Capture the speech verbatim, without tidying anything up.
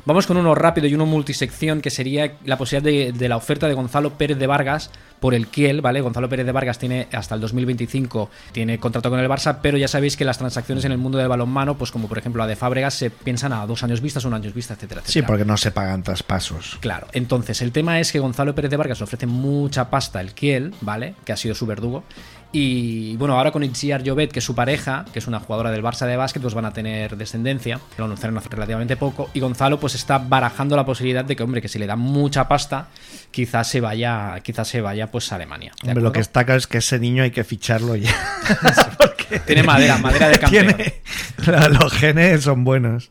Vamos con uno rápido y uno multisección, que sería la posibilidad de, de la oferta de Gonzalo Pérez de Vargas por el Kiel, ¿vale? Gonzalo Pérez de Vargas tiene hasta el dos mil veinticinco, tiene contrato con el Barça, pero ya sabéis que las transacciones en el mundo del balonmano, pues como por ejemplo la de Fábregas, se piensan a dos años vistas, un año vista, etcétera, etcétera. Sí, porque no se pagan traspasos. Claro, entonces el tema es que Gonzalo Pérez de Vargas le ofrece mucha pasta al Kiel, ¿vale? Que ha sido su verdugo. Y bueno, ahora con Itziar Llobet, que es su pareja, que es una jugadora del Barça de básquet, pues van a tener descendencia. Lo anunciaron hace relativamente poco. Y Gonzalo pues está barajando la posibilidad de que, hombre, que si le dan mucha pasta, quizás se vaya, quizás se vaya pues a Alemania. Hombre, lo que está claro es que ese niño hay que ficharlo ya. Tiene madera, madera de campeón. Tiene, los genes son buenos.